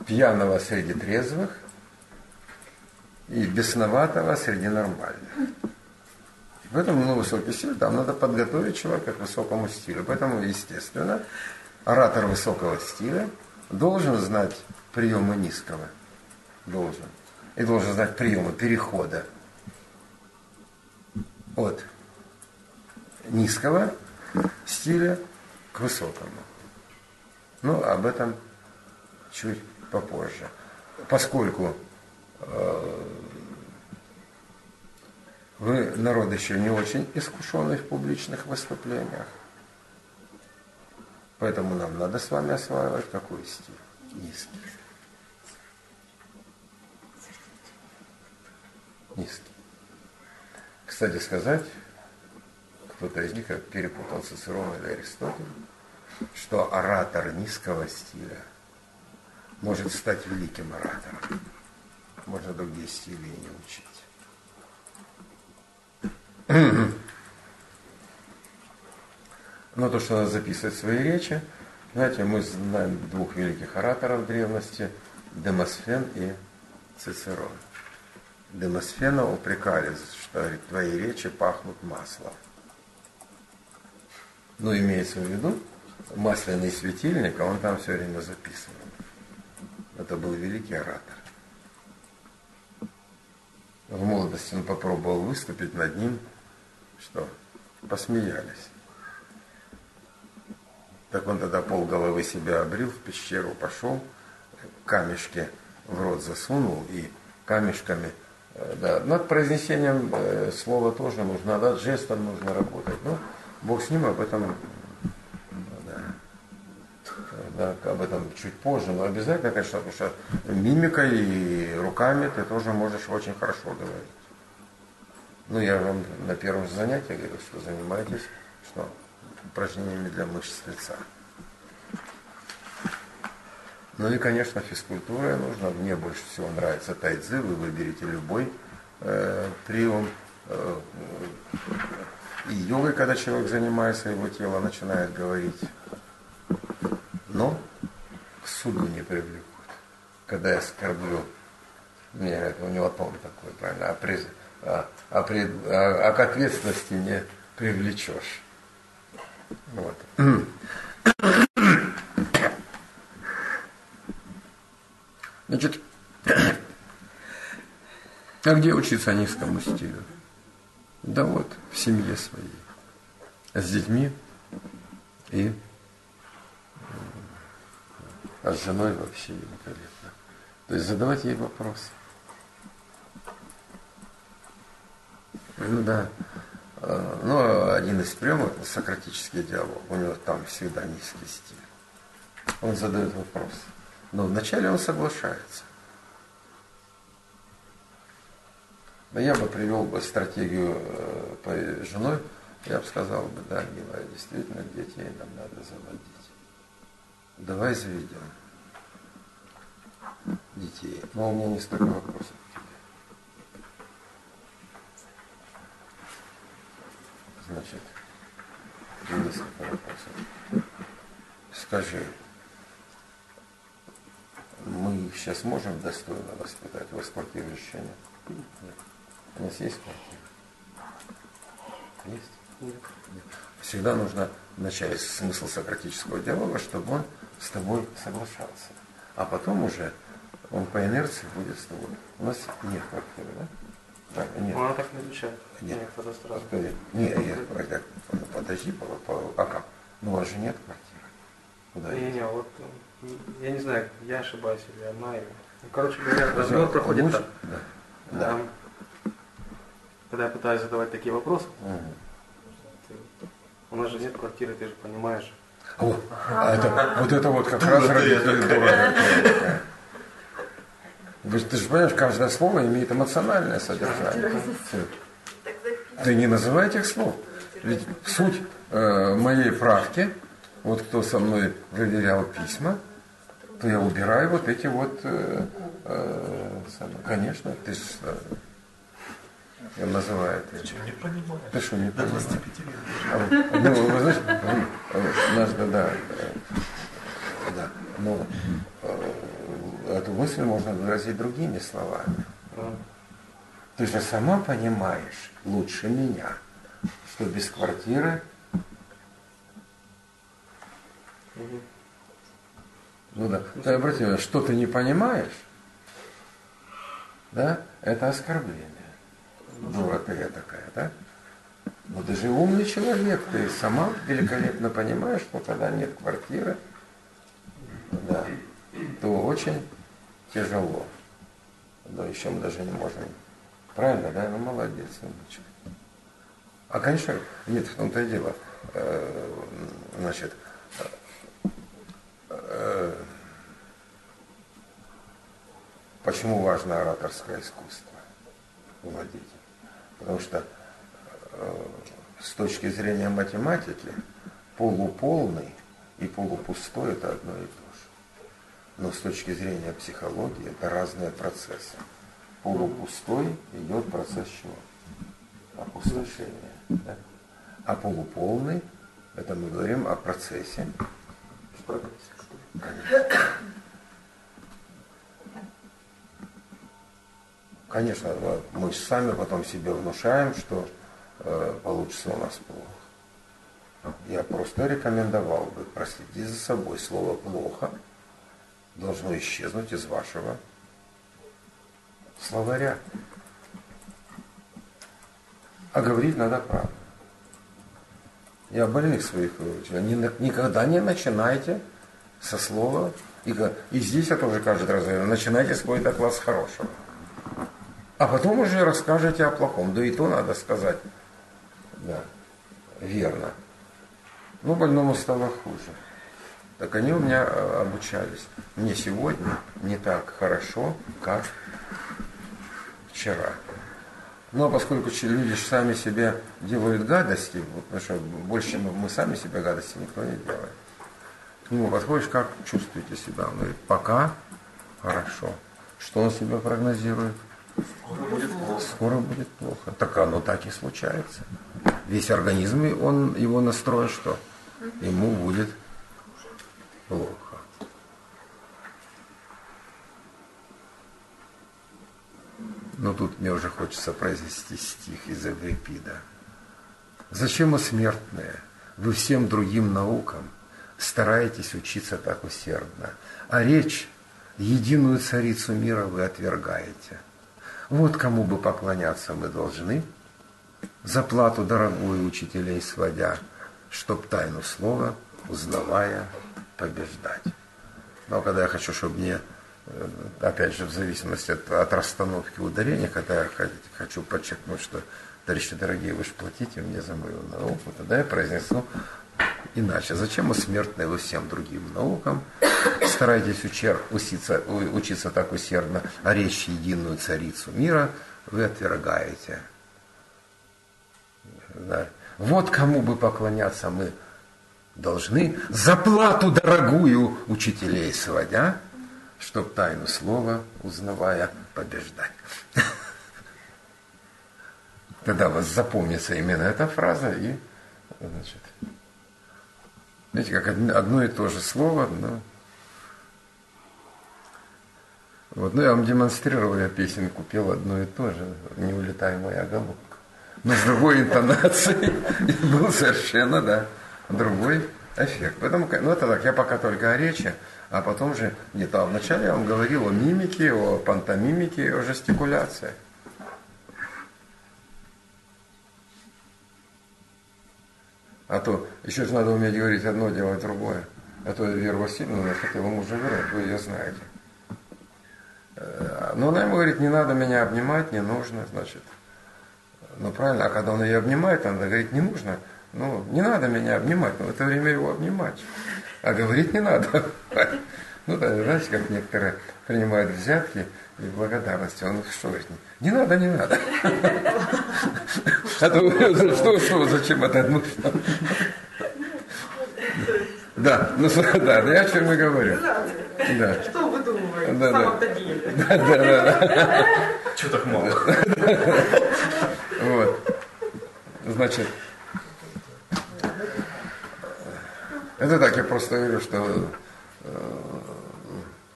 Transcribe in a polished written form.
пьяного среди трезвых и бесноватого среди нормальных. Поэтому высокий стиль, там надо подготовить человека к высокому стилю. Поэтому, естественно, оратор высокого стиля должен знать приемы низкого. Должен. И должен знать приемы перехода от низкого стиля к высокому. Но об этом чуть попозже. Поскольку вы народ еще не очень искушенный в публичных выступлениях, поэтому нам надо с вами осваивать какой стиль? Низкий. Низкий. Кстати сказать, кто-то из них перепутал Цицерона или Аристотеля, что оратор низкого стиля может стать великим оратором. Можно другие стили и не учить. Но то, что надо записывать свои речи, знаете, мы знаем двух великих ораторов древности, Демосфен и Цицерон. Демосфена упрекали, что, говорит, твои речи пахнут маслом. Ну, имеется в виду, масляный светильник, а он там все время записывал. Это был великий оратор. В молодости он попробовал выступить, над ним что? Посмеялись. Так он тогда полголовы себя обрил, в пещеру пошел, камешки в рот засунул и камешками, да, над произнесением слова тоже нужно, над жестом нужно работать. Но Бог с ним, об этом, да, об этом чуть позже, но обязательно, конечно, потому что мимикой и руками ты тоже можешь очень хорошо говорить. Ну, я вам на первом занятии говорю, что занимаетесь, что упражнениями для мышц лица. Ну и, конечно, физкультура нужна. Мне больше всего нравится тайцзи. Вы выберете любой прием. И йогой, когда человек занимается, его тело начинает говорить. Но к суду не привлекут. Когда я скорблю, мне у него тон такой, правильно, а к ответственности не привлечешь. Вот. Значит, а где учиться низкому стилю? Да вот, в семье своей. С детьми и с женой вообще великолепно. То есть задавать ей вопросы. Ну да. Ну, один из приемов — сократический диалог. У него там всегда низкий стиль. Он задает вопрос. Но вначале он соглашается. Но я бы привел бы стратегию по женой, я бы сказал бы, да, милая, действительно, детей нам надо заводить. Давай заведем детей. Но у меня не столько вопросов. Значит, несколько вопросов. Скажи, мы их сейчас можем достойно воспитать? У вас квартира еще нет? Нет. У нас есть квартира? Есть? Нет. Нет. Всегда нужно начать смысл сократического диалога, чтобы он с тобой соглашался. А потом уже он по инерции будет с тобой. У нас нет квартиры, да? Да, нет. Она так не отвечает. Нет. Тогда сразу. Нет, подожди, а как? Ну, у вас же нет квартиры. Куда Не, вот, я не знаю, я ошибаюсь или она. Ну, короче говоря, разговор проходит так. Да. Когда я пытаюсь задавать такие вопросы, у нас же нет квартиры, ты же понимаешь. Вот это вот как раз родители дорого. Ты же понимаешь, каждое слово имеет эмоциональное содержание. Ты не называй этих слов. Ведь суть моей правки, вот кто со мной проверял письма, то я убираю вот эти вот, конечно, ты же называю это. Ты что, не понимаешь? Ты что, не понимаешь? 25 лет. Ну, вы знаете, наш, да, ну, эту мысль можно выразить другими словами. Ты же сама понимаешь лучше меня, что без квартиры ну да. Ты обрати внимание, что ты не понимаешь, да, это оскорбление. Дура ты такая, да? Но ты же умный человек, ты сама великолепно понимаешь, что когда нет квартиры, да, то очень тяжело. Но еще мы даже не можем. Правильно, да? Ну, молодец, умничка. А, конечно, нет, в том-то и дело. Значит, почему важно ораторское искусство владеть? Потому что с точки зрения математики полуполный и полупустой это одно и то же. Но с точки зрения психологии это разные процессы. Полупустой идет процесс чего? Опустошения. Да? А полуполный, это мы говорим о процессе. Конечно, мы сами потом себе внушаем, что получится у нас плохо. Я просто рекомендовал бы проследить за собой. Слово «плохо» должно исчезнуть из вашего словаря. А говорить надо правду. Я больных своих выучил. Никогда не начинайте со слова. И здесь я тоже каждый раз говорю, начинайте с какой-то класс хорошего. А потом уже расскажете о плохом. Да и то надо сказать. Да, верно. Но больному стало хуже. Так они у меня обучались. Мне сегодня не так хорошо, как вчера. Но поскольку люди сами себе делают гадости, потому что больше мы сами себе гадости никто не делает. К нему подходишь, как чувствуете себя? Он говорит, пока хорошо. Что он себе прогнозирует? Скоро будет плохо. Так оно так и случается. Весь организм, его настроен, что ему будет плохо. Но тут мне уже хочется произнести стих из Эврипида. «Зачем, о смертные, вы всем другим наукам стараетесь учиться так усердно, а речь, единую царицу мира, вы отвергаете? Вот кому бы поклоняться мы должны, за плату дорогую учителей сводя, чтоб тайну слова, узнавая, побеждать». Но когда я хочу, чтобы мне, опять же, в зависимости от расстановки ударения, когда я хочу подчеркнуть, что, товарищи дорогие, вы же платите мне за мою науку, тогда я произнесу иначе. «Зачем, вы смертные, вы всем другим наукам стараетесь учиться так усердно, а речь единую царицу мира вы отвергаете?» Да. Вот кому бы поклоняться мы должны, за плату дорогую учителей сводя, чтоб тайну слова, узнавая, побеждать. Тогда вас запомнится именно эта фраза, и, значит, знаете, как одно и то же слово, но... Вот, ну, я вам демонстрировал, я песенку пел одно и то же, «Не улетай, моя голубка». Но с другой интонацией был совершенно, да, другой эффект. Поэтому, ну, это так, я пока только о речи, а потом же, нет, а вначале я вам говорил о мимике, о пантомимике и о жестикуляции. А то еще же надо уметь говорить одно, делать другое. А то Вера Васильевна, хотела мужа вернуть, вы ее знаете. Но она ему говорит, не надо меня обнимать, не нужно, значит. Ну правильно, а когда он ее обнимает, она говорит, не нужно, ну не надо меня обнимать, но в это время его обнимать. А говорить не надо. Ну да, знаете, как некоторые принимают взятки и благодарности. Он что говорит, не надо, не надо. А то что, зачем это нужно? Да, ну да, я о чем и говорю. Да. Что вы думаете? Да, В самом-то деле. Да. Чего так мало? Вот. Значит, это так, я просто говорю, что